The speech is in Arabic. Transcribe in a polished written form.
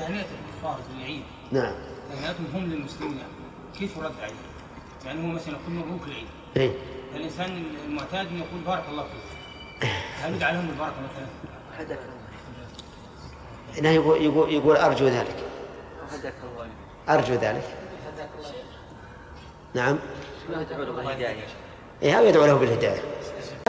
تهنئة الكفار بالعيد. نعم. تهنئتهم هم للمسلمين كيف يرد عليه؟ يعني هو مثلا يقول مبروك العيد. إيه؟ الإنسان المعتاد يقول بارك الله فيك. هل يدعى لهم البركة مثلا؟ لا، يقول أرجو ذلك. أرجو ذلك. نعم. يدعو له بالهداية. إيه، أو يدعو له بالهداية.